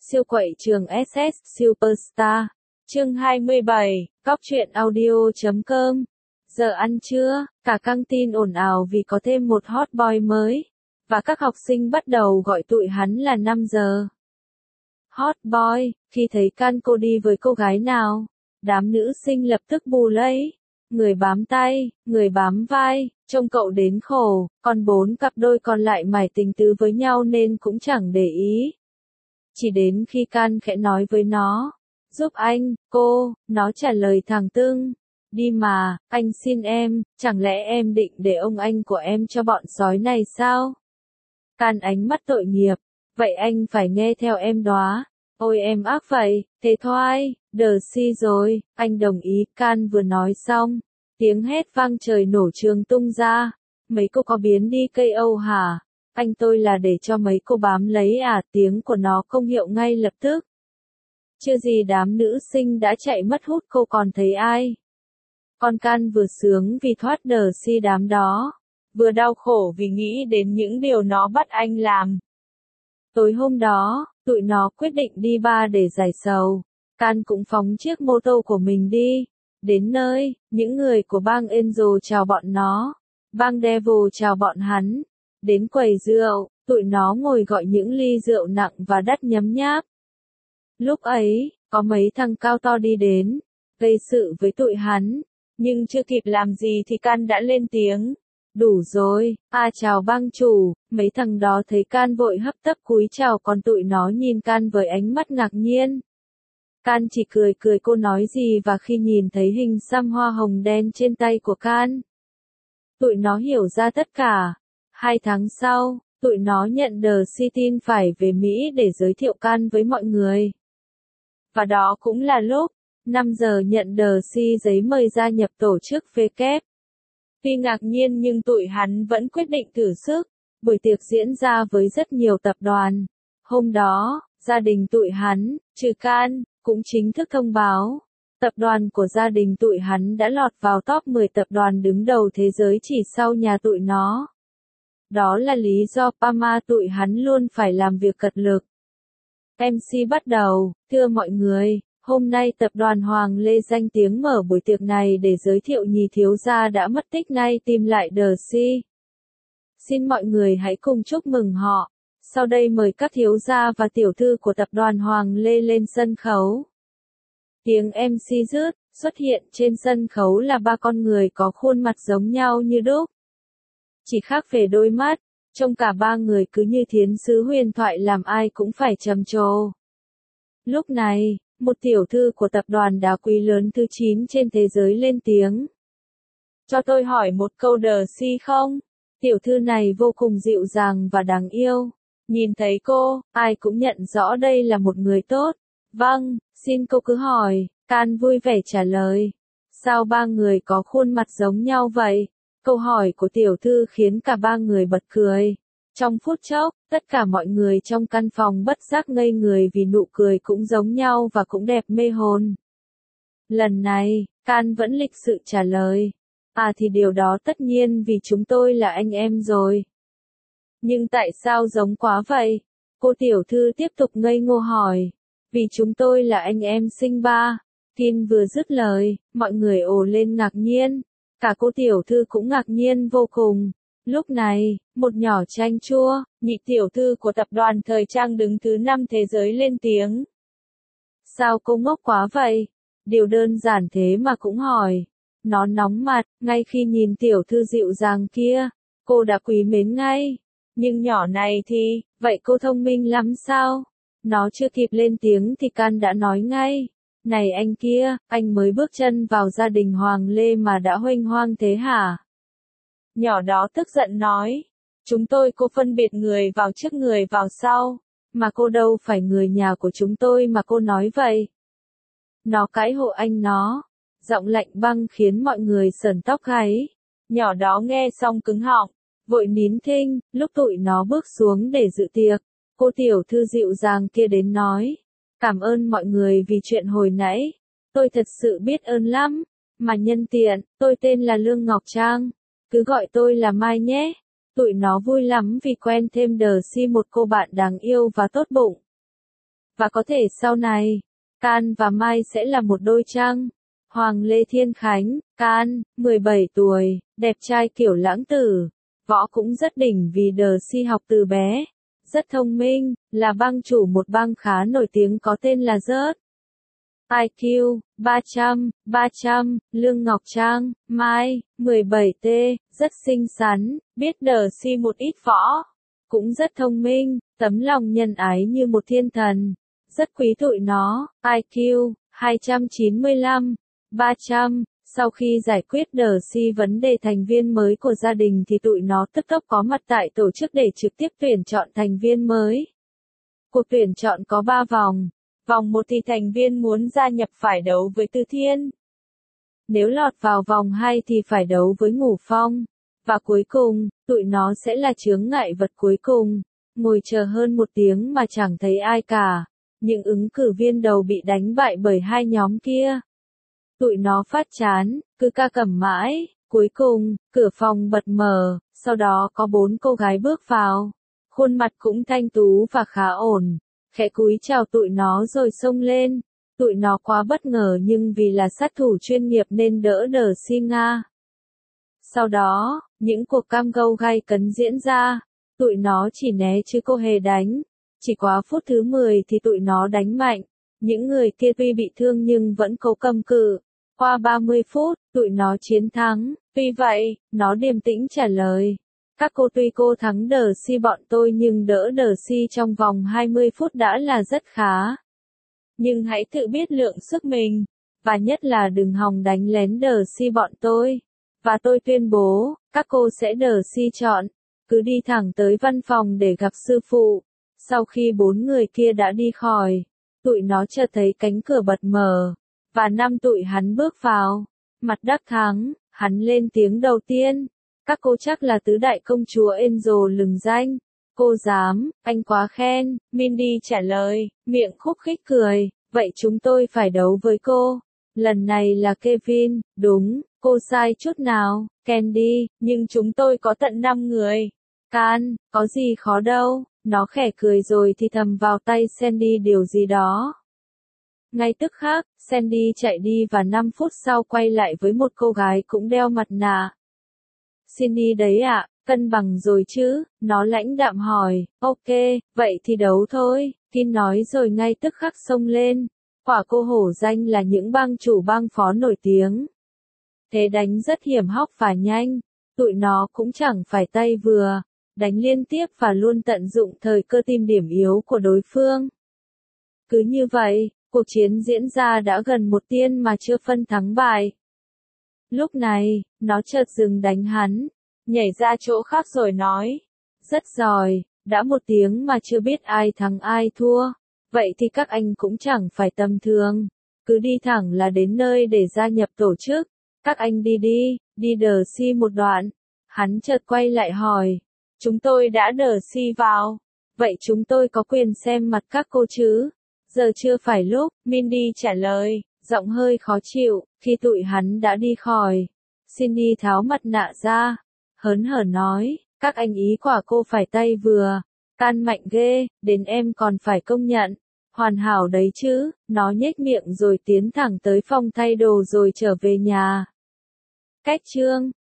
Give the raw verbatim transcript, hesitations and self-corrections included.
Siêu quậy trường ét ét Superstar. Chương hai mươi bảy, Cóc truyện audio chấm com. Giờ ăn trưa, cả căng tin ồn ào vì có thêm một hot boy mới, và các học sinh bắt đầu gọi tụi hắn là năm giờ. Hot boy, khi thấy Kanko đi với cô gái nào, đám nữ sinh lập tức bù lấy. Người bám tay, người bám vai, trông cậu đến khổ, còn bốn cặp đôi còn lại mải tình tứ với nhau nên cũng chẳng để ý. Chỉ đến khi Can khẽ nói với nó, giúp anh, cô, nó trả lời thẳng tưng, đi mà, anh xin em, chẳng lẽ em định để ông anh của em cho bọn sói này sao? Can ánh mắt tội nghiệp, vậy anh phải nghe theo em đó. Ôi em ác vậy, thế thôi, đờ si rồi, anh đồng ý. Can vừa nói xong, tiếng hét vang trời nổ trường tung ra, mấy cô có biến đi cây Âu hả? Anh tôi là để cho mấy cô bám lấy à? Tiếng của nó công hiệu ngay lập tức. Chưa gì đám nữ sinh đã chạy mất hút cô còn thấy ai. Con Can vừa sướng vì thoát đờ si đám đó, vừa đau khổ vì nghĩ đến những điều nó bắt anh làm. Tối hôm đó, tụi nó quyết định đi bar để giải sầu. Can cũng phóng chiếc mô tô của mình đi. Đến nơi, những người của bang Angel chào bọn nó, bang Devil chào bọn hắn. Đến quầy rượu, tụi nó ngồi gọi những ly rượu nặng và đắt nhấm nháp. Lúc ấy, có mấy thằng cao to đi đến, gây sự với tụi hắn, nhưng chưa kịp làm gì thì Can đã lên tiếng. Đủ rồi, à chào bang chủ. Mấy thằng đó thấy Can vội hấp tấp cúi chào, còn tụi nó nhìn Can với ánh mắt ngạc nhiên. Can chỉ cười cười cô nói gì, và khi nhìn thấy hình xăm hoa hồng đen trên tay của Can, tụi nó hiểu ra tất cả. Hai tháng sau, tụi nó nhận đờ si tin phải về Mỹ để giới thiệu Can với mọi người. Và đó cũng là lúc, năm giờ nhận đờ si giấy mời gia nhập tổ chức vê kép. Tuy ngạc nhiên nhưng tụi hắn vẫn quyết định thử sức. Buổi tiệc diễn ra với rất nhiều tập đoàn. Hôm đó, gia đình tụi hắn, trừ Can, cũng chính thức thông báo. Tập đoàn của gia đình tụi hắn đã lọt vào top mười tập đoàn đứng đầu thế giới chỉ sau nhà tụi nó. Đó là lý do Pama tụi hắn luôn phải làm việc cật lực. em xê bắt đầu, thưa mọi người, hôm nay tập đoàn Hoàng Lê danh tiếng mở buổi tiệc này để giới thiệu nhì thiếu gia đã mất tích nay tìm lại đờ si. Xin mọi người hãy cùng chúc mừng họ. Sau đây mời các thiếu gia và tiểu thư của tập đoàn Hoàng Lê lên sân khấu. Tiếng em xê rứt, xuất hiện trên sân khấu là ba con người có khuôn mặt giống nhau như đúc. Chỉ khác về đôi mắt, trông cả ba người cứ như thiến sứ huyền thoại làm ai cũng phải trầm trồ. Lúc này, một tiểu thư của tập đoàn đá quý lớn thứ chín trên thế giới lên tiếng. Cho tôi hỏi một câu đờ si không? Tiểu thư này vô cùng dịu dàng và đáng yêu. Nhìn thấy cô, ai cũng nhận rõ đây là một người tốt. Vâng, xin cô cứ hỏi. Can vui vẻ trả lời. Sao ba người có khuôn mặt giống nhau vậy? Câu hỏi của tiểu thư khiến cả ba người bật cười. Trong phút chốc, tất cả mọi người trong căn phòng bất giác ngây người vì nụ cười cũng giống nhau và cũng đẹp mê hồn. Lần này, Can vẫn lịch sự trả lời. À thì điều đó tất nhiên vì chúng tôi là anh em rồi. Nhưng tại sao giống quá vậy? Cô tiểu thư tiếp tục ngây ngô hỏi. Vì chúng tôi là anh em sinh ba. Tin vừa dứt lời, mọi người ồ lên ngạc nhiên. Cả cô tiểu thư cũng ngạc nhiên vô cùng. Lúc này, một nhỏ chanh chua, nhị tiểu thư của tập đoàn thời trang đứng thứ năm thế giới lên tiếng. Sao cô ngốc quá vậy? Điều đơn giản thế mà cũng hỏi. Nó nóng mặt, ngay khi nhìn tiểu thư dịu dàng kia, cô đã quý mến ngay. Nhưng nhỏ này thì, vậy cô thông minh lắm sao? Nó chưa kịp lên tiếng thì Can đã nói ngay. Này anh kia, anh mới bước chân vào gia đình Hoàng Lê mà đã huênh hoang thế hả? Nhỏ đó tức giận nói. Chúng tôi cô phân biệt người vào trước người vào sau. Mà cô đâu phải người nhà của chúng tôi mà cô nói vậy. Nó cãi hộ anh nó. Giọng lạnh băng khiến mọi người sởn tóc gáy. Nhỏ đó nghe xong cứng họng, vội nín thinh. Lúc tụi nó bước xuống để dự tiệc, cô tiểu thư dịu dàng kia đến nói. Cảm ơn mọi người vì chuyện hồi nãy. Tôi thật sự biết ơn lắm. Mà nhân tiện, tôi tên là Lương Ngọc Trang. Cứ gọi tôi là Mai nhé. Tụi nó vui lắm vì quen thêm đờ si một cô bạn đáng yêu và tốt bụng. Và có thể sau này, Can và Mai sẽ là một đôi trăng. Hoàng Lê Thiên Khánh, Can, mười bảy tuổi, đẹp trai kiểu lãng tử. Võ cũng rất đỉnh vì đờ si học từ bé. Rất thông minh, là bang chủ một bang khá nổi tiếng có tên là Rớt. i kiu, ba trăm, ba trăm, Lương Ngọc Trang, Mai, mười bảy T, rất xinh xắn, biết đờ si một ít võ. Cũng rất thông minh, tấm lòng nhân ái như một thiên thần. Rất quý tụi nó, i kiu, hai trăm chín mươi lăm, ba trăm. Sau khi giải quyết đờ si vấn đề thành viên mới của gia đình thì tụi nó tức tốc có mặt tại tổ chức để trực tiếp tuyển chọn thành viên mới. Cuộc tuyển chọn có ba vòng. Vòng một thì thành viên muốn gia nhập phải đấu với Từ Thiên. Nếu lọt vào vòng hai thì phải đấu với Ngũ Phong. Và cuối cùng, tụi nó sẽ là chướng ngại vật cuối cùng. Ngồi chờ hơn một tiếng mà chẳng thấy ai cả. Những ứng cử viên đầu bị đánh bại bởi hai nhóm kia. Tụi nó phát chán, cứ ca cẩm mãi. Cuối cùng, cửa phòng bật mở, sau đó có bốn cô gái bước vào. Khuôn mặt cũng thanh tú và khá ổn. Khẽ cúi chào tụi nó rồi xông lên. Tụi nó quá bất ngờ nhưng vì là sát thủ chuyên nghiệp nên đỡ đờ si nga. Sau đó, những cuộc cam go gay cấn diễn ra. Tụi nó chỉ né chứ cô hề đánh. Chỉ quá phút thứ mười thì tụi nó đánh mạnh. Những người kia tuy bị thương nhưng vẫn cố cầm cự. Qua ba mươi phút, tụi nó chiến thắng. Tuy vậy, nó điềm tĩnh trả lời. Các cô tuy cô thắng đờ si bọn tôi nhưng đỡ đờ si trong vòng hai mươi phút đã là rất khá. Nhưng hãy tự biết lượng sức mình. Và nhất là đừng hòng đánh lén đờ si bọn tôi. Và tôi tuyên bố, các cô sẽ đờ si chọn. Cứ đi thẳng tới văn phòng để gặp sư phụ. Sau khi bốn người kia đã đi khỏi, tụi nó chợt thấy cánh cửa bật mở. Và năm tụi hắn bước vào. Mặt đắc thắng, hắn lên tiếng đầu tiên. Các cô chắc là tứ đại công chúa Angel lừng danh. Cô dám, anh quá khen. Mindy trả lời, miệng khúc khích cười. Vậy chúng tôi phải đấu với cô. Lần này là Kevin, đúng, cô sai chút nào. Candy, nhưng chúng tôi có tận năm người. Can, có gì khó đâu. Nó khẽ cười rồi thì thầm vào tay Sandy điều gì đó. Ngay tức khắc, Sandy chạy đi và năm phút sau quay lại với một cô gái cũng đeo mặt nạ. Cindy đấy ạ, cân bằng rồi chứ, nó lãnh đạm hỏi, ok, vậy thì đấu thôi, Kim nói rồi ngay tức khắc xông lên. Quả cô hổ danh là những bang chủ bang phó nổi tiếng. Thế đánh rất hiểm hóc và nhanh, tụi nó cũng chẳng phải tay vừa, đánh liên tiếp và luôn tận dụng thời cơ tìm điểm yếu của đối phương. Cứ như vậy, cuộc chiến diễn ra đã gần một tiên mà chưa phân thắng bại. Lúc này, nó chợt dừng đánh hắn, nhảy ra chỗ khác rồi nói, rất giỏi, đã một tiếng mà chưa biết ai thắng ai thua, vậy thì các anh cũng chẳng phải tầm thường, cứ đi thẳng là đến nơi để gia nhập tổ chức, các anh đi đi, đi đờ si một đoạn. Hắn chợt quay lại hỏi, chúng tôi đã đờ si vào, vậy chúng tôi có quyền xem mặt các cô chứ? Giờ chưa phải lúc, Mindy trả lời, giọng hơi khó chịu, khi tụi hắn đã đi khỏi. Cindy tháo mặt nạ ra, hớn hở nói, các anh ý quả cô phải tay vừa, can mạnh ghê, đến em còn phải công nhận. Hoàn hảo đấy chứ, nó nhếch miệng rồi tiến thẳng tới phòng thay đồ rồi trở về nhà. Cách chương